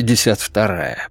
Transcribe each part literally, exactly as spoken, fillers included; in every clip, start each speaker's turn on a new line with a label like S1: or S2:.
S1: пятьдесят вторая.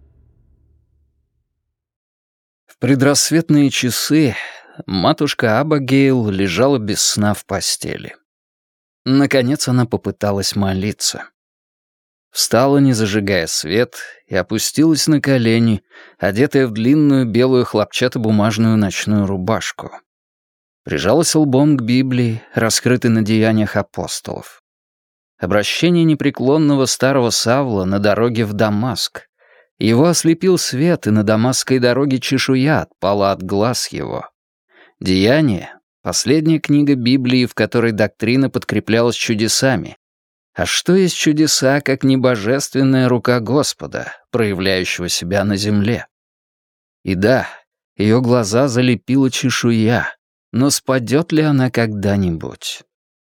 S1: В предрассветные часы матушка Абигейл лежала без сна в постели. Наконец она попыталась молиться. Встала, не зажигая свет, и опустилась на колени, одетая в длинную белую хлопчатобумажную ночную рубашку. Прижалась лбом к Библии, раскрытой на деяниях апостолов. Обращение непреклонного старого Савла на дороге в Дамаск. Его ослепил свет, и на дамасской дороге чешуя отпала от глаз его. Деяния — последняя книга Библии, в которой доктрина подкреплялась чудесами. А что есть чудеса, как не божественная рука Господа, проявляющего себя на земле? И да, ее глаза залепила чешуя, но спадет ли она когда-нибудь?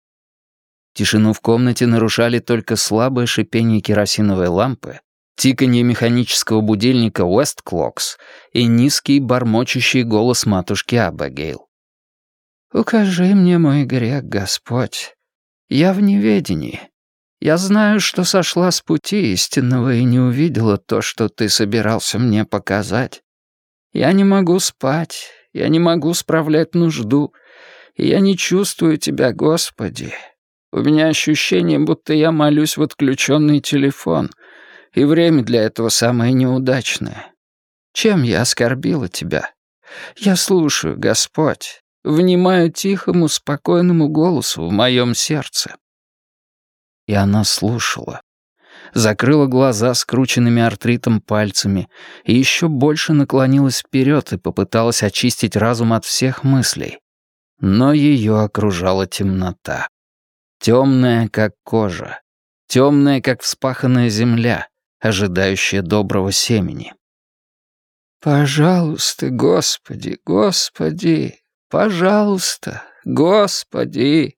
S1: Тишину в комнате нарушали только слабое шипение керосиновой лампы, тиканье механического будильника West Clocks и низкий бормочущий голос матушки Абигейл. «Укажи мне мой грех, Господь. Я в неведении. Я знаю, что сошла с пути истинного и не увидела то, что ты собирался мне показать. Я не могу спать, я не могу справлять нужду, и я не чувствую тебя, Господи. У меня ощущение, будто я молюсь в отключенный телефон, и время для этого самое неудачное. Чем я оскорбила тебя? Я слушаю, Господь, внимаю тихому, спокойному голосу в моем сердце». И она слушала. Закрыла глаза скрученными артритом пальцами и еще больше наклонилась вперед и попыталась очистить разум от всех мыслей. Но ее окружала темнота. Темная, как кожа. Темная, как вспаханная земля, ожидающая доброго семени. «Пожалуйста, Господи, Господи, пожалуйста, Господи!»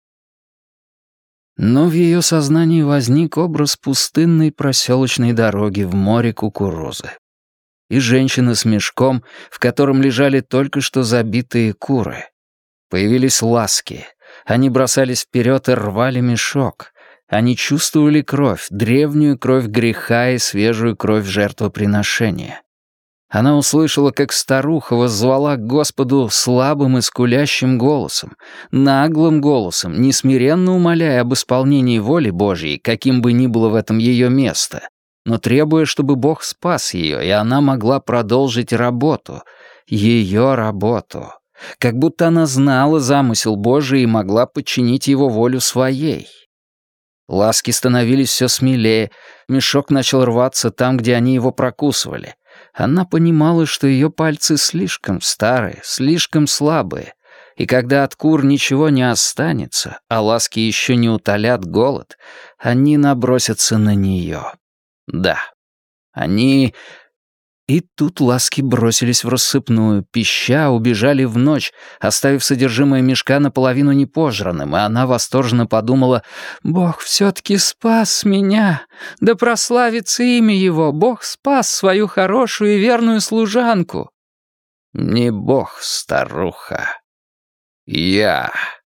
S1: Но в ее сознании возник образ пустынной проселочной дороги в море кукурузы. И женщина с мешком, в котором лежали только что забитые куры. Появились ласки. Они бросались вперед и рвали мешок. Они чувствовали кровь, древнюю кровь греха и свежую кровь жертвоприношения. Она услышала, как старуха воззвала к Господу слабым и скулящим голосом, наглым голосом, несмиренно умоляя об исполнении воли Божьей, каким бы ни было в этом ее место, но требуя, чтобы Бог спас ее, и она могла продолжить работу, ее работу, как будто она знала замысел Божий и могла подчинить его волю своей. Ласки становились все смелее, мешок начал рваться там, где они его прокусывали. Она понимала, что ее пальцы слишком старые, слишком слабые, и когда от кур ничего не останется, а ласки еще не утолят голод, они набросятся на нее. Да, они... И тут ласки бросились в рассыпную, пища, убежали в ночь, оставив содержимое мешка наполовину непожранным, и она восторженно подумала: «Бог все-таки спас меня! Да прославится имя Его! Бог спас свою хорошую и верную служанку!» «Не Бог, старуха. Я...»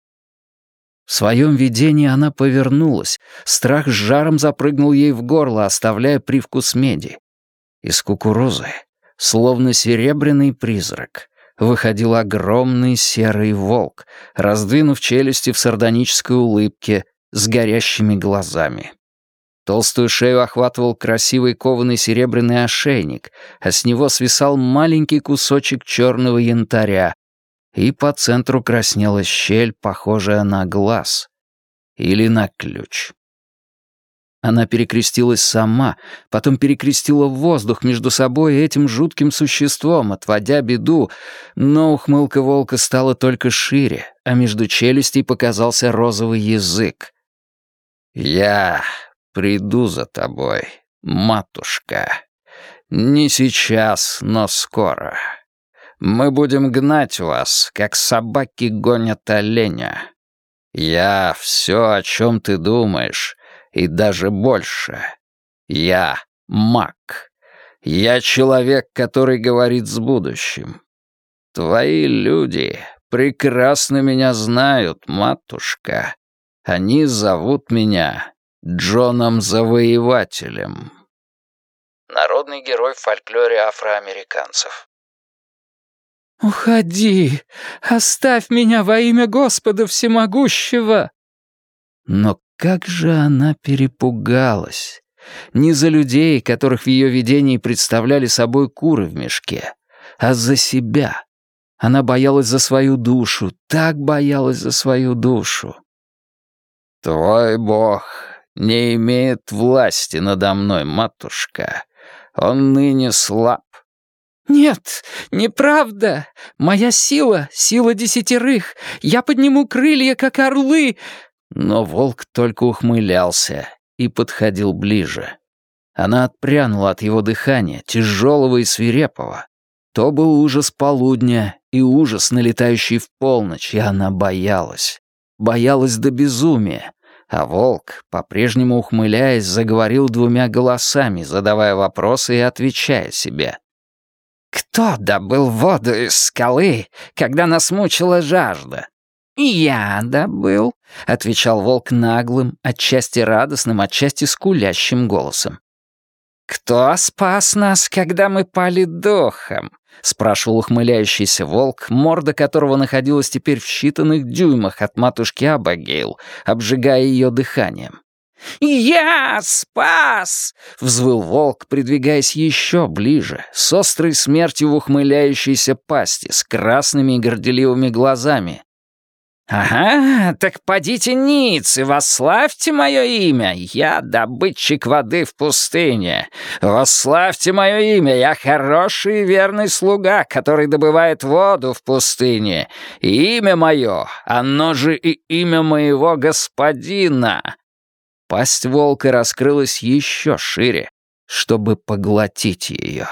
S1: В своем видении она повернулась, страх с жаром запрыгнул ей в горло, оставляя привкус меди. Из кукурузы, словно серебряный призрак, выходил огромный серый волк, раздвинув челюсти в сардонической улыбке, с горящими глазами. Толстую шею охватывал красивый кованый серебряный ошейник, а с него свисал маленький кусочек черного янтаря, и по центру краснела щель, похожая на глаз или на ключ. Она перекрестилась сама, потом перекрестила в воздух между собой и этим жутким существом, отводя беду, но ухмылка волка стала только шире, а между челюстей показался розовый язык. «Я приду за тобой, матушка. Не сейчас, но скоро. Мы будем гнать вас, как собаки гонят оленя. Я все, о чем ты думаешь, и даже больше. Я маг. Я человек, который говорит с будущим. Твои люди прекрасно меня знают, матушка. Они зовут меня Джоном Завоевателем». Народный герой в фольклоре афроамериканцев.
S2: «Уходи! Оставь меня во имя Господа Всемогущего!»
S1: Но как же она перепугалась! Не за людей, которых в ее видении представляли собой куры в мешке, а за себя. Она боялась за свою душу, так боялась за свою душу. «Твой Бог не имеет власти надо мной, матушка. Он ныне слаб».
S2: «Нет, неправда! Моя сила — сила десятерых! Я подниму крылья, как орлы!»
S1: Но волк только ухмылялся и подходил ближе. Она отпрянула от его дыхания, тяжелого и свирепого. То был ужас полудня и ужас, налетающий в полночь, и она боялась. Боялась до безумия. А волк, по-прежнему ухмыляясь, заговорил двумя голосами, задавая вопросы и отвечая себе. «Кто добыл воду из скалы, когда нас мучила жажда?» «Я добыл», — отвечал волк наглым, отчасти радостным, отчасти скулящим голосом. «Кто спас нас, когда мы пали духом?» — спрашивал ухмыляющийся волк, морда которого находилась теперь в считанных дюймах от матушки Абигейл, обжигая ее дыханием. «Я спас!» — взвыл волк, придвигаясь еще ближе, с острой смертью в ухмыляющейся пасти, с красными и горделивыми глазами. «Ага, так подите ниц и восславьте мое имя, я добытчик воды в пустыне. Восславьте мое имя, я хороший и верный слуга, который добывает воду в пустыне. И имя мое, оно же и имя моего господина». Пасть волка раскрылась еще шире, чтобы поглотить ее.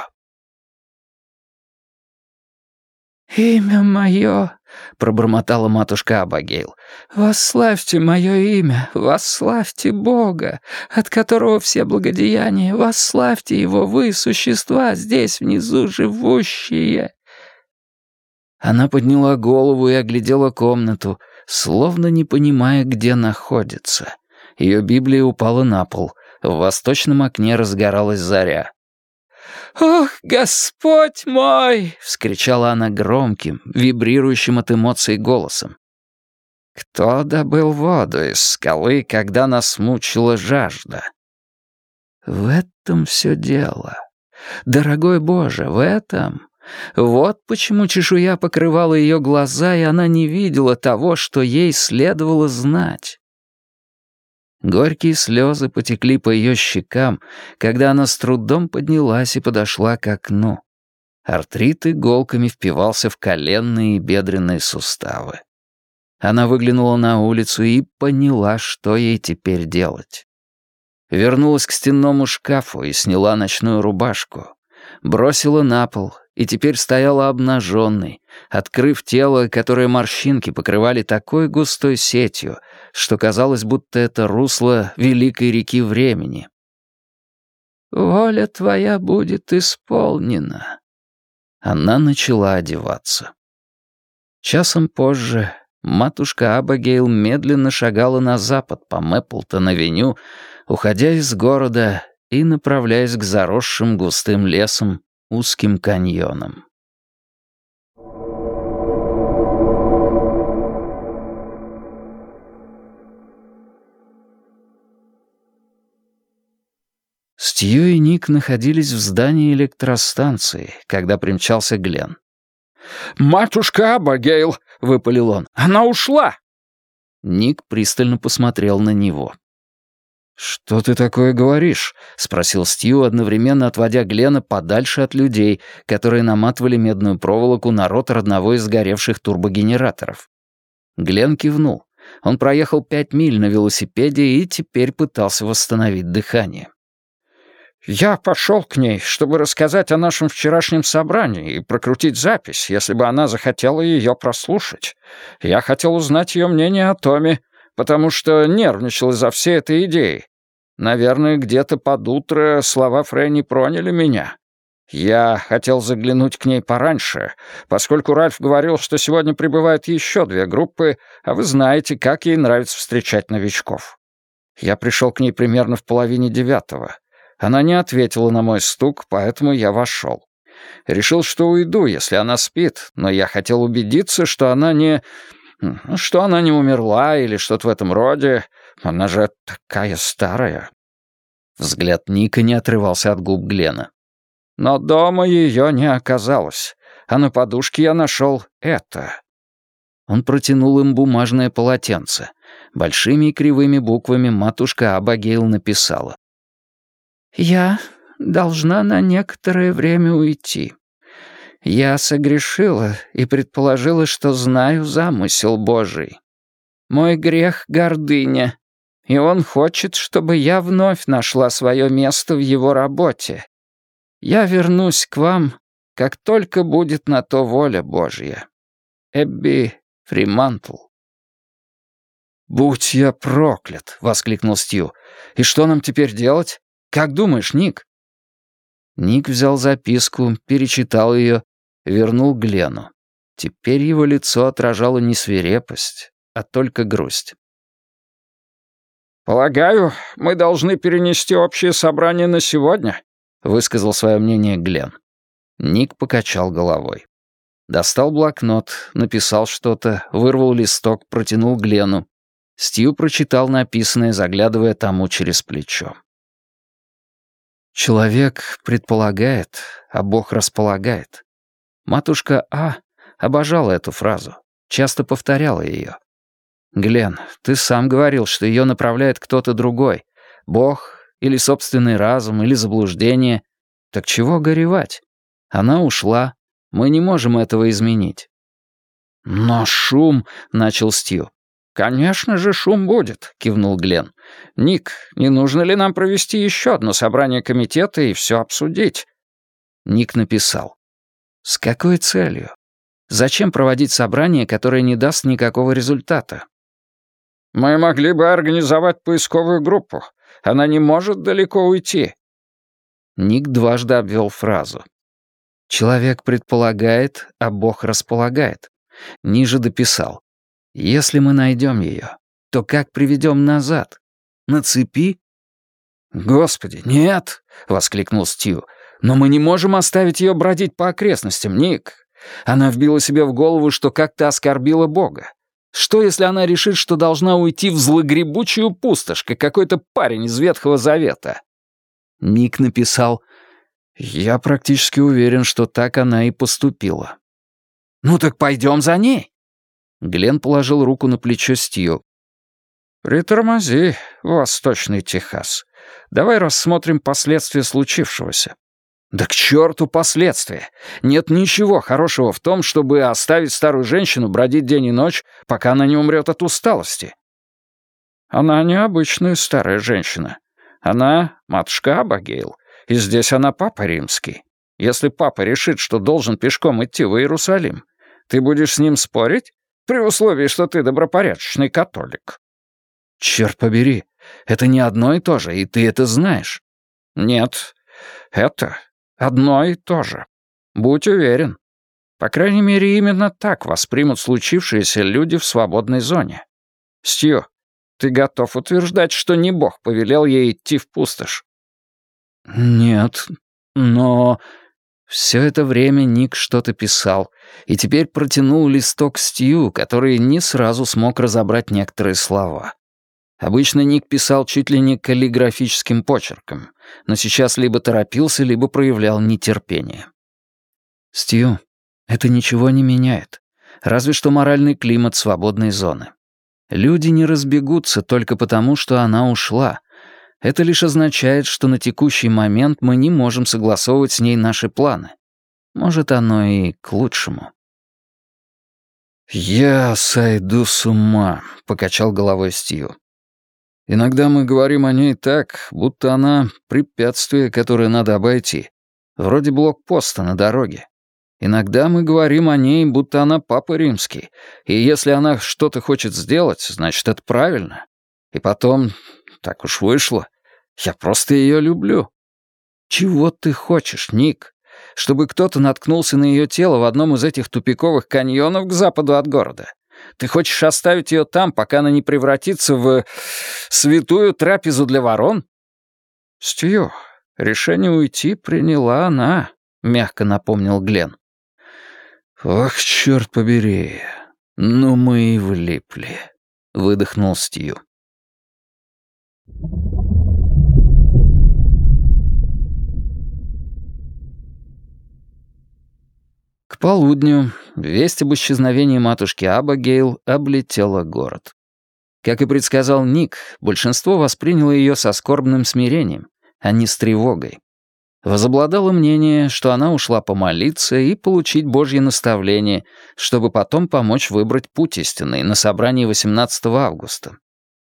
S2: «Имя мое», — пробормотала матушка Абигейл, — «восславьте мое имя, восславьте Бога, от которого все благодеяния, восславьте его, вы, существа, здесь внизу живущие».
S1: Она подняла голову и оглядела комнату, словно не понимая, где находится. Ее Библия упала на пол, в восточном окне разгоралась заря.
S2: «Ох, Господь мой!» —
S1: вскричала она громким, вибрирующим от эмоций голосом. «Кто добыл воду из скалы, когда нас мучила жажда?» В этом все дело. Дорогой Боже, в этом. Вот почему чешуя покрывала ее глаза, и она не видела того, что ей следовало знать. Горькие слезы потекли по ее щекам, когда она с трудом поднялась и подошла к окну. Артрит иголками впивался в коленные и бедренные суставы. Она выглянула на улицу и поняла, что ей теперь делать. Вернулась к стенному шкафу и сняла ночную рубашку. Бросила на пол и теперь стояла обнаженной, открыв тело, которое морщинки покрывали такой густой сетью, что казалось, будто это русло великой реки времени.
S2: «Воля твоя будет исполнена».
S1: Она начала одеваться. Часом позже матушка Абигейл медленно шагала на запад по Мэпплтон-авеню, уходя из города и направляясь к заросшим густым лесом узким каньонам. Стью и Ник находились в здании электростанции, когда примчался Глен.
S2: «Матушка Абигейл!» — выпалил он. «Она ушла!»
S1: Ник пристально посмотрел на него. «Что ты такое говоришь?» — спросил Стью, одновременно отводя Глена подальше от людей, которые наматывали медную проволоку на ротор одного из сгоревших турбогенераторов. Глен кивнул. Он проехал пять миль на велосипеде и теперь пытался восстановить дыхание.
S2: «Я пошел к ней, чтобы рассказать о нашем вчерашнем собрании и прокрутить запись, если бы она захотела ее прослушать. Я хотел узнать ее мнение о Томе, потому что нервничал из-за всей этой идеи. Наверное, где-то под утро слова Фрэнни проняли меня. Я хотел заглянуть к ней пораньше, поскольку Ральф говорил, что сегодня прибывают еще две группы, а вы знаете, как ей нравится встречать новичков. Я пришел к ней примерно в половине девятого. Она не ответила на мой стук, поэтому я вошел. Решил, что уйду, если она спит, но я хотел убедиться, что она не... что она не умерла или что-то в этом роде. Она же такая старая».
S1: Взгляд Ника не отрывался от губ Глена.
S2: «Но дома ее не оказалось, а на подушке я нашел это».
S1: Он протянул им бумажное полотенце. Большими и кривыми буквами матушка Абагейл написала: «Я должна на некоторое время уйти. Я согрешила и предположила, что знаю замысел Божий. Мой грех — гордыня, и он хочет, чтобы я вновь нашла свое место в его работе. Я вернусь к вам, как только будет на то воля Божья. Эбби Фримантл».
S2: «Будь я проклят!» — воскликнул Стью. «И что нам теперь делать? Как думаешь, Ник?»
S1: Ник взял записку, перечитал ее, вернул Глену. Теперь его лицо отражало не свирепость, а только грусть.
S2: «Полагаю, мы должны перенести общее собрание на сегодня», — высказал свое мнение Глен.
S1: Ник покачал головой. Достал блокнот, написал что-то, вырвал листок, протянул Глену. Стью прочитал написанное, заглядывая тому через плечо. «Человек предполагает, а Бог располагает». Матушка А обожала эту фразу, часто повторяла ее. «Глен, ты сам говорил, что ее направляет кто-то другой. Бог, или собственный разум, или заблуждение. Так чего горевать? Она ушла. Мы не можем этого изменить».
S2: «Но шум...» — начал Стью. «Конечно же, шум будет», — кивнул Глен. «Ник, не нужно ли нам провести еще одно собрание комитета и все обсудить?»
S1: Ник написал: «С какой целью? Зачем проводить собрание, которое не даст никакого результата?»
S2: «Мы могли бы организовать поисковую группу. Она не может далеко уйти».
S1: Ник дважды обвел фразу. «Человек предполагает, а Бог располагает». Ниже дописал: «Если мы найдем ее, то как приведем назад? На цепи?»
S2: «Господи, нет!» — воскликнул Стью. «Но мы не можем оставить ее бродить по окрестностям, Ник. Она вбила себе в голову, что как-то оскорбила Бога. Что, если она решит, что должна уйти в злогребучую пустошь, как какой-то парень из Ветхого Завета?»
S1: Ник написал: «Я практически уверен, что так она и поступила».
S2: «Ну так пойдем за ней».
S1: Глен положил руку на плечо Стью.
S2: «Притормози, Восточный Техас. Давай рассмотрим последствия случившегося». «Да к черту последствия! Нет ничего хорошего в том, чтобы оставить старую женщину бродить день и ночь, пока она не умрет от усталости». «Она необычная старая женщина. Она матушка Абагейл, и здесь она папа римский. Если папа решит, что должен пешком идти в Иерусалим, ты будешь с ним спорить? При условии, что ты добропорядочный католик».
S1: «Черт побери, это не одно и то же, и ты это знаешь».
S2: «Нет, это одно и то же. Будь уверен. По крайней мере, именно так воспримут случившееся люди в свободной зоне. Стью, ты готов утверждать, что не Бог повелел ей идти в пустошь?»
S1: «Нет, но...» Все это время Ник что-то писал, и теперь протянул листок Стью, который не сразу смог разобрать некоторые слова. Обычно Ник писал чуть ли не каллиграфическим почерком, но сейчас либо торопился, либо проявлял нетерпение. «Стью, это ничего не меняет, разве что моральный климат свободной зоны. Люди не разбегутся только потому, что она ушла. Это лишь означает, что на текущий момент мы не можем согласовывать с ней наши планы. Может, оно и к лучшему».
S2: «Я сойду с ума», — покачал головой Стью. «Иногда мы говорим о ней так, будто она препятствие, которое надо обойти, вроде блокпоста на дороге. Иногда мы говорим о ней, будто она папа римский, и если она что-то хочет сделать, значит, это правильно. И потом, так уж вышло, я просто ее люблю». «Чего ты хочешь, Ник? Чтобы кто-то наткнулся на ее тело в одном из этих тупиковых каньонов к западу от города? Ты хочешь оставить ее там, пока она не превратится в святую трапезу для ворон?» «Стью, Решение уйти приняла она», — мягко напомнил Глен.
S1: «Ох, черт побери, ну мы и влипли», — выдохнул Стью. К полудню весть об исчезновении матушки Абигейл облетела город. Как и предсказал Ник, большинство восприняло ее со скорбным смирением, а не с тревогой. Возобладало мнение, что она ушла помолиться и получить Божье наставление, чтобы потом помочь выбрать путь истинный на собрании восемнадцатого августа.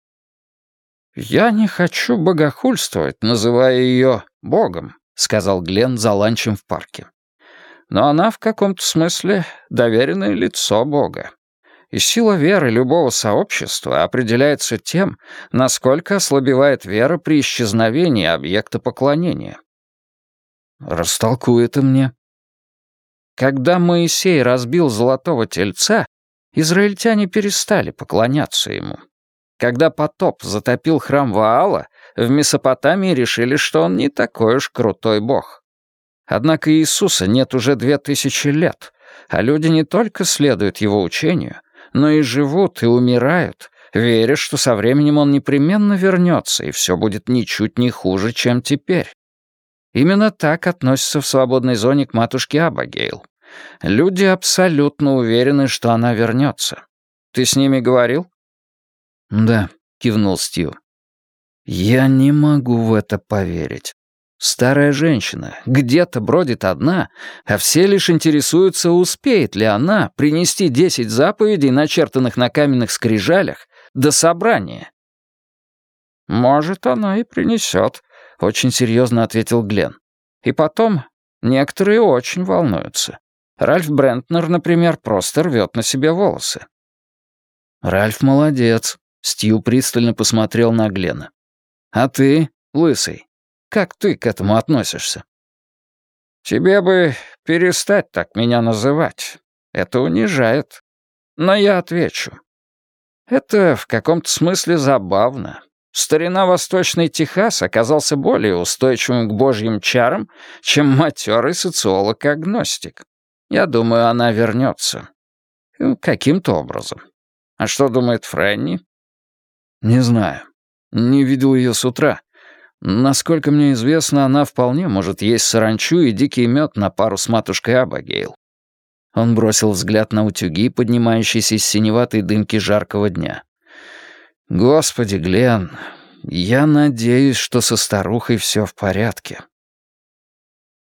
S2: «Я не хочу богохульствовать, называя ее Богом», — сказал Глен за ланчем в парке. «Но она в каком-то смысле доверенное лицо Бога. И сила веры любого сообщества определяется тем, насколько ослабевает вера при исчезновении объекта поклонения».
S1: «Растолкуй это мне».
S2: Когда Моисей разбил золотого тельца, израильтяне перестали поклоняться ему. Когда потоп затопил храм Ваала, в Месопотамии решили, что он не такой уж крутой бог. Однако Иисуса нет уже две тысячи лет, а люди не только следуют его учению, но и живут и умирают, веря, что со временем он непременно вернется, и все будет ничуть не хуже, чем теперь. Именно так относятся в свободной зоне к матушке Абигейл. Люди абсолютно уверены, что она вернется. Ты с ними говорил?
S1: «Да», — кивнул Стью. «Я не могу в это поверить. Старая женщина где-то бродит одна, а все лишь интересуются, успеет ли она принести десять заповедей, начертанных на каменных скрижалях, до собрания».
S2: «Может, она и принесет», — очень серьезно ответил Глен. «И потом, некоторые очень волнуются. Ральф Брентнер, например, просто рвет на себе волосы».
S1: «Ральф молодец», — Стью пристально посмотрел на Глена. «А ты, лысый, как ты к этому относишься?»
S2: «Тебе бы перестать так меня называть. Это унижает. Но я отвечу. Это в каком-то смысле забавно. Старина Восточный Техас оказался более устойчивым к божьим чарам, чем матерый социолог-агностик. Я думаю, она вернется. Каким-то образом. А что думает Фрэнни?»
S1: «Не знаю. Не видел ее с утра. Насколько мне известно, она вполне может есть саранчу и дикий мед на пару с матушкой Абигейл». Он бросил взгляд на утюги, поднимающиеся из синеватой дымки жаркого дня. «Господи, Глен, я надеюсь, что со старухой все в порядке».